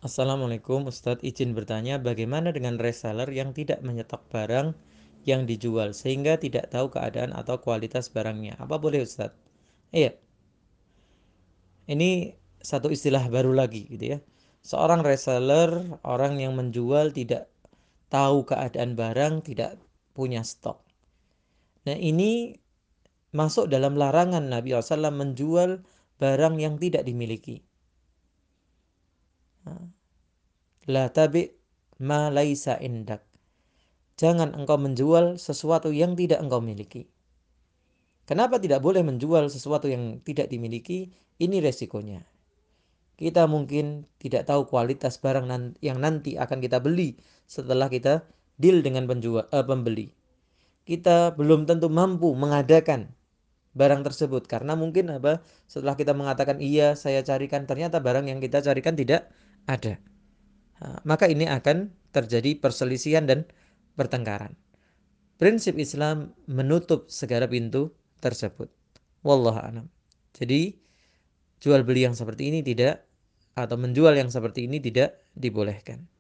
Assalamualaikum Ustadz, izin bertanya bagaimana dengan reseller yang tidak menyetok barang yang dijual sehingga tidak tahu keadaan atau kualitas barangnya. Apa boleh Ustadz? Iya, ini satu istilah baru lagi gitu ya. Seorang reseller, orang yang menjual tidak tahu keadaan barang, tidak punya stok. Nah ini masuk dalam larangan Nabi SAW menjual barang yang tidak dimiliki. La tabi' ma laisa indak. Jangan engkau menjual sesuatu yang tidak engkau miliki. Kenapa tidak boleh menjual sesuatu yang tidak dimiliki? Ini resikonya. Kita mungkin tidak tahu kualitas barang yang nanti akan kita beli setelah kita deal dengan pembeli. Kita belum tentu mampu mengadakan barang tersebut karena mungkin setelah kita mengatakan iya saya carikan, ternyata barang yang kita carikan tidak ada. Maka ini akan terjadi perselisihan dan pertengkaran. Prinsip Islam menutup segala pintu tersebut. Wallahu a'lam. Jadi jual beli yang seperti ini tidak, atau menjual yang seperti ini tidak dibolehkan.